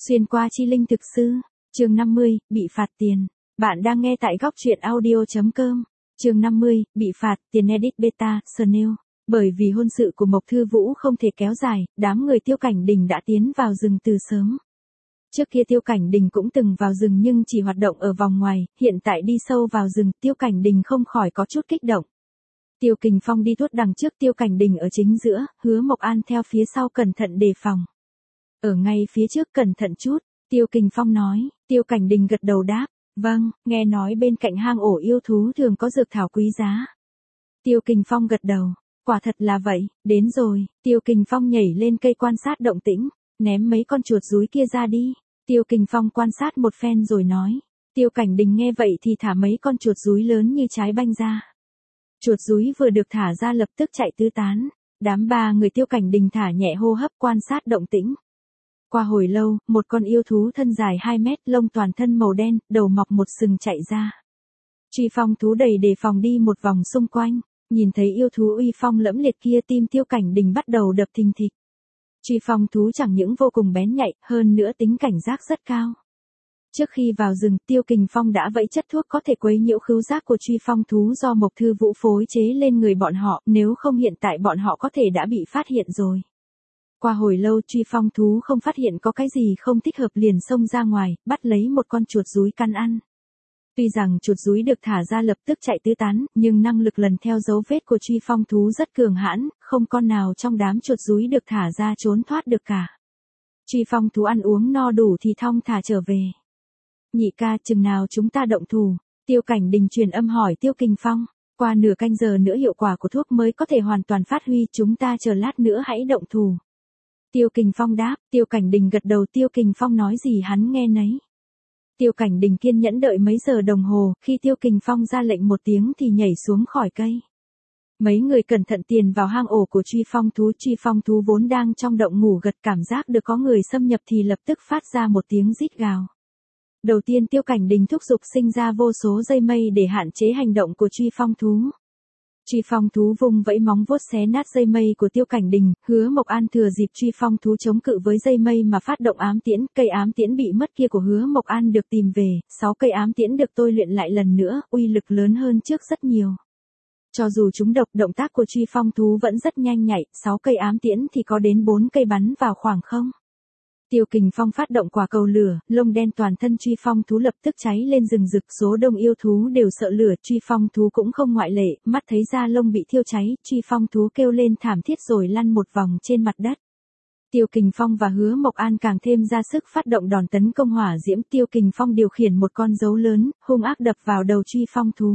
Xuyên qua chi linh thực sư, chương 50, bị phạt tiền. Bạn đang nghe tại góc truyện audio.com. Chương 50, bị phạt tiền edit beta, Snail. Bởi vì hôn sự của Mộc Thư Vũ không thể kéo dài, đám người Tiêu Cảnh Đình đã tiến vào rừng từ sớm. Trước kia Tiêu Cảnh Đình cũng từng vào rừng nhưng chỉ hoạt động ở vòng ngoài, hiện tại đi sâu vào rừng, Tiêu Cảnh Đình không khỏi có chút kích động. Tiêu Kình Phong đi tuốt đằng trước, Tiêu Cảnh Đình ở chính giữa, Hứa Mộc An theo phía sau cẩn thận đề phòng. Ở ngay phía trước cẩn thận chút, Tiêu Kình Phong nói. Tiêu Cảnh Đình gật đầu đáp, vâng, nghe nói bên cạnh hang ổ yêu thú thường có dược thảo quý giá. Tiêu Kình Phong gật đầu, quả thật là vậy, đến rồi. Tiêu Kình Phong nhảy lên cây quan sát động tĩnh, ném mấy con chuột rúi kia ra đi. Tiêu Kình Phong quan sát một phen rồi nói. Tiêu Cảnh Đình nghe vậy thì thả mấy con chuột rúi lớn như trái banh ra. Chuột rúi vừa được thả ra lập tức chạy tứ tán. Đám ba người Tiêu Cảnh Đình thả nhẹ hô hấp quan sát động tĩnh. Qua hồi lâu, một con yêu thú thân dài 2 mét, lông toàn thân màu đen, đầu mọc một sừng chạy ra. Truy phong thú đầy đề phòng đi một vòng xung quanh, nhìn thấy yêu thú uy phong lẫm liệt kia, tim Tiêu Cảnh Đình bắt đầu đập thình thịch. Truy phong thú chẳng những vô cùng bén nhạy, hơn nữa tính cảnh giác rất cao. Trước khi vào rừng, Tiêu Kình Phong đã vẫy chất thuốc có thể quấy nhiễu khứu giác của truy phong thú do Mộc Thư Vũ phối chế lên người bọn họ, nếu không hiện tại bọn họ có thể đã bị phát hiện rồi. Qua hồi lâu truy phong thú không phát hiện có cái gì không thích hợp liền xông ra ngoài, bắt lấy một con chuột rúi căn ăn. Tuy rằng chuột rúi được thả ra lập tức chạy tứ tán, nhưng năng lực lần theo dấu vết của truy phong thú rất cường hãn, không con nào trong đám chuột rúi được thả ra trốn thoát được cả. Truy phong thú ăn uống no đủ thì thong thả trở về. Nhị ca, chừng nào chúng ta động thủ? Tiêu Cảnh Đình truyền âm hỏi Tiêu Kình Phong. Qua nửa canh giờ nữa hiệu quả của thuốc mới có thể hoàn toàn phát huy, chúng ta chờ lát nữa hãy động thủ. Tiêu Kình Phong đáp. Tiêu Cảnh Đình gật đầu, Tiêu Kình Phong nói gì hắn nghe nấy. Tiêu Cảnh Đình kiên nhẫn đợi mấy giờ đồng hồ, khi Tiêu Kình Phong ra lệnh một tiếng thì nhảy xuống khỏi cây. Mấy người cẩn thận tiền vào hang ổ của truy phong thú vốn đang trong động ngủ gật, cảm giác được có người xâm nhập thì lập tức phát ra một tiếng rít gào. Đầu tiên Tiêu Cảnh Đình thúc giục sinh ra vô số dây mây để hạn chế hành động của truy phong thú. Truy phong thú vung vẫy móng vuốt xé nát dây mây của Tiêu Cảnh Đình, Hứa Mộc An thừa dịp truy phong thú chống cự với dây mây mà phát động ám tiễn, cây ám tiễn bị mất kia của Hứa Mộc An được tìm về, 6 cây ám tiễn được tôi luyện lại lần nữa, uy lực lớn hơn trước rất nhiều. Cho dù chúng độc, động tác của truy phong thú vẫn rất nhanh nhạy, 6 cây ám tiễn thì có đến 4 cây bắn vào khoảng không. Tiêu Kình Phong phát động quả cầu lửa, lông đen toàn thân truy phong thú lập tức cháy lên rừng rực, số đông yêu thú đều sợ lửa, truy phong thú cũng không ngoại lệ, mắt thấy da lông bị thiêu cháy, truy phong thú kêu lên thảm thiết rồi lăn một vòng trên mặt đất. Tiêu Kình Phong và Hứa Mộc An càng thêm ra sức phát động đòn tấn công hỏa diễm, Tiêu Kình Phong điều khiển một con gấu lớn, hung ác đập vào đầu truy phong thú.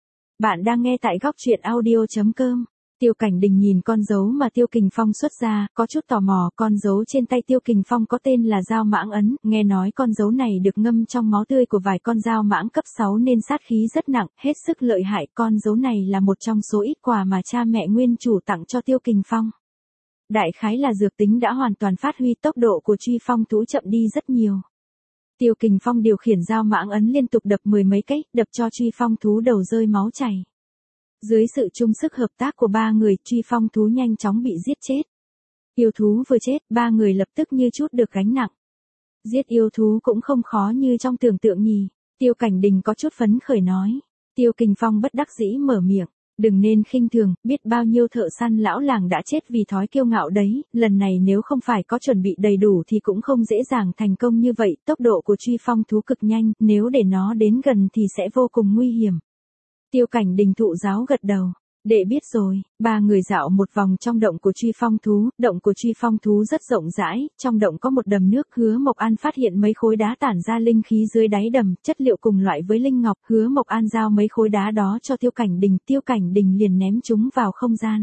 Bạn đang nghe tại góc truyện audio.com. Tiêu Cảnh Đình nhìn con dấu mà Tiêu Kình Phong xuất ra, có chút tò mò, con dấu trên tay Tiêu Kình Phong có tên là dao mãng ấn, nghe nói con dấu này được ngâm trong máu tươi của vài con dao mãng cấp 6 nên sát khí rất nặng, hết sức lợi hại, con dấu này là một trong số ít quà mà cha mẹ nguyên chủ tặng cho Tiêu Kình Phong. Đại khái là dược tính đã hoàn toàn phát huy, tốc độ của truy phong thú chậm đi rất nhiều. Tiêu Kình Phong điều khiển dao mãng ấn liên tục đập 10 mấy cái, đập cho truy phong thú đầu rơi máu chảy. Dưới sự chung sức hợp tác của ba người, truy phong thú nhanh chóng bị giết chết. Yêu thú vừa chết, ba người lập tức như chút được gánh nặng. Giết yêu thú cũng không khó như trong tưởng tượng nhỉ. Tiêu Cảnh Đình có chút phấn khởi nói. Tiêu Kình Phong bất đắc dĩ mở miệng. Đừng nên khinh thường, biết bao nhiêu thợ săn lão làng đã chết vì thói kiêu ngạo đấy, lần này nếu không phải có chuẩn bị đầy đủ thì cũng không dễ dàng thành công như vậy, tốc độ của truy phong thú cực nhanh, nếu để nó đến gần thì sẽ vô cùng nguy hiểm. Tiêu Cảnh Đình thụ giáo gật đầu. Đệ biết rồi. Ba người dạo một vòng trong động của truy phong thú, động của truy phong thú rất rộng rãi, trong động có một đầm nước, Hứa Mộc An phát hiện mấy khối đá tản ra linh khí dưới đáy đầm, chất liệu cùng loại với linh ngọc, Hứa Mộc An giao mấy khối đá đó cho Tiêu Cảnh Đình, Tiêu Cảnh Đình liền ném chúng vào không gian.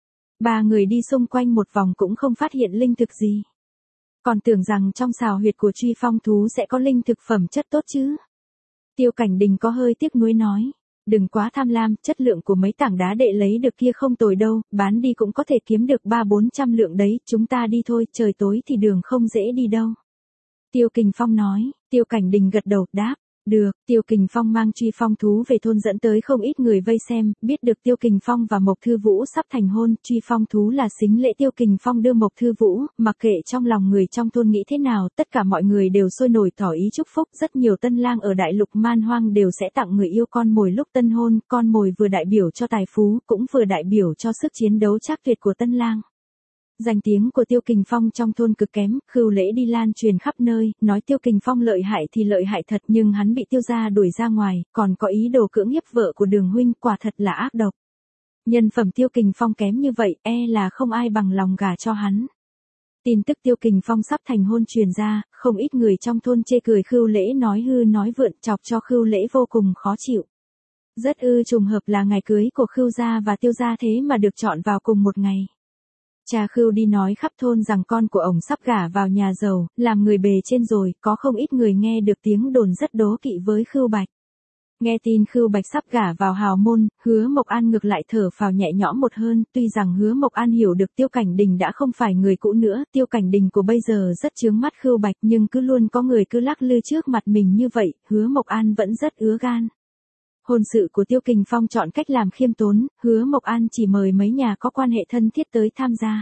Ba người đi xung quanh một vòng cũng không phát hiện linh thực gì. Còn tưởng rằng trong sào huyệt của truy phong thú sẽ có linh thực phẩm chất tốt chứ. Tiêu Cảnh Đình có hơi tiếc nuối nói. Đừng quá tham lam, chất lượng của mấy tảng đá đệ lấy được kia không tồi đâu, bán đi cũng có thể kiếm được 300-400 lượng đấy, chúng ta đi thôi, trời tối thì đường không dễ đi đâu. Tiêu Kình Phong nói. Tiêu Cảnh Đình gật đầu, đáp, Được, Tiêu Kình Phong mang Truy Phong thú về thôn dẫn tới không ít người vây xem, biết được Tiêu Kình Phong và Mộc Thư Vũ sắp thành hôn, Truy Phong thú là sính lễ Tiêu Kình Phong đưa Mộc Thư Vũ, mặc kệ trong lòng người trong thôn nghĩ thế nào, tất cả mọi người đều sôi nổi tỏ ý chúc phúc, rất nhiều tân lang ở đại lục man hoang đều sẽ tặng người yêu con mồi lúc tân hôn, con mồi vừa đại biểu cho tài phú, cũng vừa đại biểu cho sức chiến đấu chắc tuyệt của tân lang. Danh tiếng của Tiêu Kình Phong trong thôn cực kém, khưu lễ đi lan truyền khắp nơi, nói Tiêu Kình Phong lợi hại thì lợi hại thật nhưng hắn bị Tiêu gia đuổi ra ngoài, còn có ý đồ cưỡng hiếp vợ của Đường huynh, quả thật là ác độc. Nhân phẩm Tiêu Kình Phong kém như vậy, là không ai bằng lòng gả cho hắn. Tin tức Tiêu Kình Phong sắp thành hôn truyền ra, không ít người trong thôn chê cười khưu lễ nói hư nói vượn, chọc cho khưu lễ vô cùng khó chịu. Rất trùng hợp là ngày cưới của khưu gia và Tiêu gia thế mà được chọn vào cùng một ngày. Cha khưu đi nói khắp thôn rằng con của ổng sắp gả vào nhà giàu, làm người bề trên rồi, có không ít người nghe được tiếng đồn rất đố kỵ với Khưu Bạch. Nghe tin Khưu Bạch sắp gả vào hào môn, Hứa Mộc An ngược lại thở phào nhẹ nhõm một hơn, tuy rằng Hứa Mộc An hiểu được Tiêu Cảnh Đình đã không phải người cũ nữa, Tiêu Cảnh Đình của bây giờ rất chướng mắt Khưu Bạch nhưng cứ luôn có người cứ lắc lư trước mặt mình như vậy, Hứa Mộc An vẫn rất ứa gan. Hôn sự của Tiêu Kình Phong chọn cách làm khiêm tốn, Hứa Mộc An chỉ mời mấy nhà có quan hệ thân thiết tới tham gia.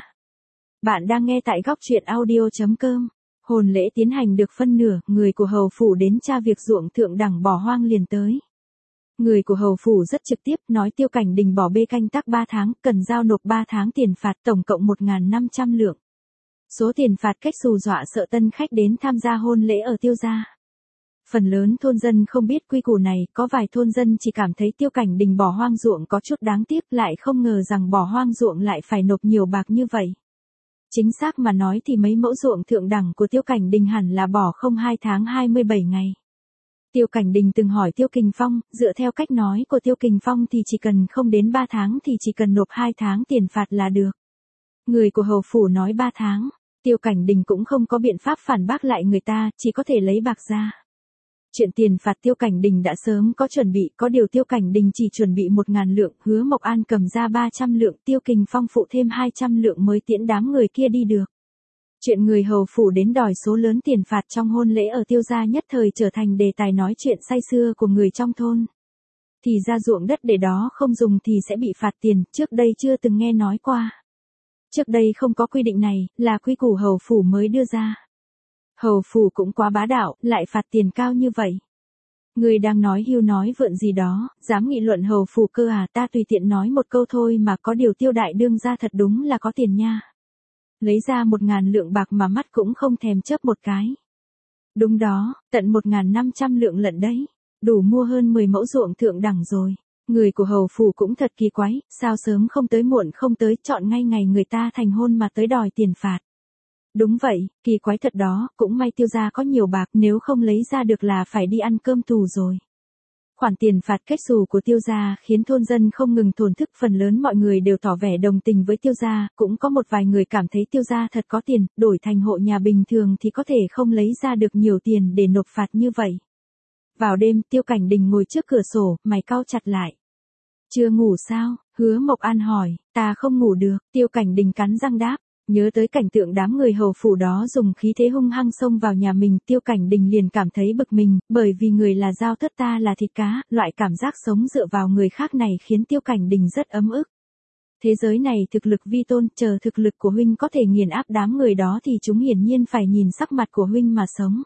Bạn đang nghe tại góc truyện audio.com. Hôn lễ tiến hành được phân nửa, người của hầu phủ đến tra việc ruộng thượng đẳng bỏ hoang liền tới. Người của hầu phủ rất trực tiếp, nói Tiêu Cảnh Đình bỏ bê canh tác 3 tháng, cần giao nộp 3 tháng tiền phạt, tổng cộng 1.500 lượng. Số tiền phạt cách xù dọa sợ tân khách đến tham gia hôn lễ ở Tiêu gia. Phần lớn thôn dân không biết quy củ này, có vài thôn dân chỉ cảm thấy Tiêu Cảnh Đình bỏ hoang ruộng có chút đáng tiếc, lại không ngờ rằng bỏ hoang ruộng lại phải nộp nhiều bạc như vậy. Chính xác mà nói thì mấy mẫu ruộng thượng đẳng của Tiêu Cảnh Đình hẳn là bỏ không 2 tháng 27 ngày. Tiêu Cảnh Đình từng hỏi Tiêu Kình Phong, dựa theo cách nói của Tiêu Kình Phong thì chỉ cần không đến 3 tháng thì chỉ cần nộp 2 tháng tiền phạt là được. Người của hầu phủ nói 3 tháng, Tiêu Cảnh Đình cũng không có biện pháp phản bác lại người ta, chỉ có thể lấy bạc ra. Chuyện tiền phạt Tiêu Cảnh Đình đã sớm có chuẩn bị, có điều Tiêu Cảnh Đình chỉ chuẩn bị 1.000 lượng, Hứa Mộc An cầm ra 300 lượng, Tiêu Kình Phong phụ thêm 200 lượng mới tiễn đám người kia đi được. Chuyện người hầu phủ đến đòi số lớn tiền phạt trong hôn lễ ở Tiêu gia nhất thời trở thành đề tài nói chuyện say sưa của người trong thôn. Thì ra ruộng đất để đó không dùng thì sẽ bị phạt tiền, trước đây chưa từng nghe nói qua. Trước đây không có quy định này, là quy củ hầu phủ mới đưa ra. Hầu phủ cũng quá bá đạo, lại phạt tiền cao như vậy. Người đang nói hưu nói vượn gì đó, dám nghị luận hầu phủ cơ à, ta tùy tiện nói một câu thôi mà có điều Tiêu đại đương ra thật đúng là có tiền nha. Lấy ra 1.000 lượng bạc mà mắt cũng không thèm chớp một cái. Đúng đó, tận 1.500 lượng lận đấy, đủ mua hơn 10 mẫu ruộng thượng đẳng rồi. Người của hầu phủ cũng thật kỳ quái, sao sớm không tới muộn không tới, chọn ngay ngày người ta thành hôn mà tới đòi tiền phạt. Đúng vậy, kỳ quái thật đó, cũng may Tiêu gia có nhiều bạc, nếu không lấy ra được là phải đi ăn cơm tù rồi. Khoản tiền phạt cách xù của Tiêu gia khiến thôn dân không ngừng thổn thức, phần lớn mọi người đều tỏ vẻ đồng tình với Tiêu gia, cũng có một vài người cảm thấy Tiêu gia thật có tiền, đổi thành hộ nhà bình thường thì có thể không lấy ra được nhiều tiền để nộp phạt như vậy. Vào đêm, Tiêu Cảnh Đình ngồi trước cửa sổ, mày cau chặt lại. Chưa ngủ sao? Hứa Mộc An hỏi. Ta không ngủ được, Tiêu Cảnh Đình cắn răng đáp. Nhớ tới cảnh tượng đám người hầu phủ đó dùng khí thế hung hăng xông vào nhà mình, Tiêu Cảnh Đình liền cảm thấy bực mình, bởi vì người là dao thớt ta là thịt cá, loại cảm giác sống dựa vào người khác này khiến Tiêu Cảnh Đình rất ấm ức. Thế giới này thực lực vi tôn, chờ thực lực của huynh có thể nghiền áp đám người đó thì chúng hiển nhiên phải nhìn sắc mặt của huynh mà sống.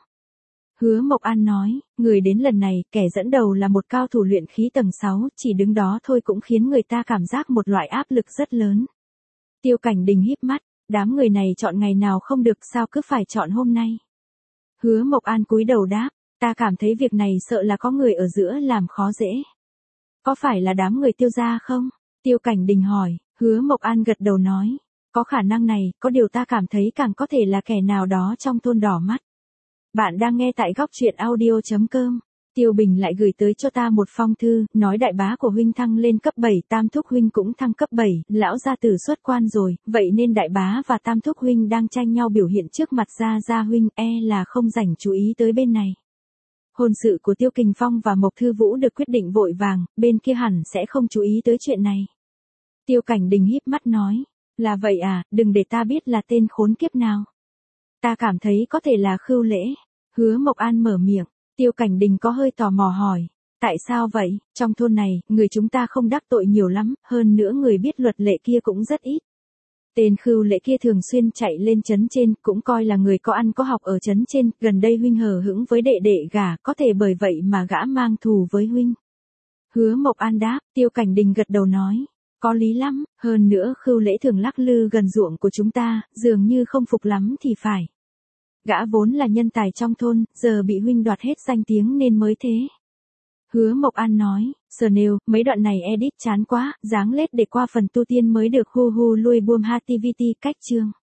Hứa Mộc An nói, người đến lần này, kẻ dẫn đầu là một cao thủ luyện khí tầng 6, chỉ đứng đó thôi cũng khiến người ta cảm giác một loại áp lực rất lớn. Tiêu Cảnh Đình híp mắt. Đám người này chọn ngày nào không được sao cứ phải chọn hôm nay. Hứa Mộc An cúi đầu đáp, ta cảm thấy việc này sợ là có người ở giữa làm khó dễ. Có phải là đám người Tiêu gia không? Tiêu Cảnh Đình hỏi, Hứa Mộc An gật đầu nói, có khả năng này, có điều ta cảm thấy càng có thể là kẻ nào đó trong thôn đỏ mắt. Bạn đang nghe tại góc truyện audio.com. Tiêu Bình lại gửi tới cho ta một phong thư, nói đại bá của huynh thăng lên cấp 7, tam thúc huynh cũng thăng cấp 7, lão gia tử xuất quan rồi, vậy nên đại bá và tam thúc huynh đang tranh nhau biểu hiện trước mặt gia huynh, là không rảnh chú ý tới bên này. Hôn sự của Tiêu Kình Phong và Mộc Thư Vũ được quyết định vội vàng, bên kia hẳn sẽ không chú ý tới chuyện này. Tiêu Cảnh Đình híp mắt nói, là vậy à, đừng để ta biết là tên khốn kiếp nào. Ta cảm thấy có thể là Khưu Lễ. Hứa Mộc An mở miệng. Tiêu Cảnh Đình có hơi tò mò hỏi. Tại sao vậy, trong thôn này, người chúng ta không đắc tội nhiều lắm, hơn nữa người biết luật lệ kia cũng rất ít. Tên Khưu Lễ kia thường xuyên chạy lên trấn trên, cũng coi là người có ăn có học ở trấn trên, gần đây huynh hờ hững với đệ đệ gả, có thể bởi vậy mà gã mang thù với huynh. Hứa Mộc An đáp, Tiêu Cảnh Đình gật đầu nói, có lý lắm, hơn nữa Khưu Lễ thường lắc lư gần ruộng của chúng ta, dường như không phục lắm thì phải. Gã vốn là nhân tài trong thôn, giờ bị huynh đoạt hết danh tiếng nên mới thế. Hứa Mộc An nói, Snail, mấy đoạn này edit chán quá, dáng lết để qua phần tu tiên mới được hu hu lui buông HTVT cách chương.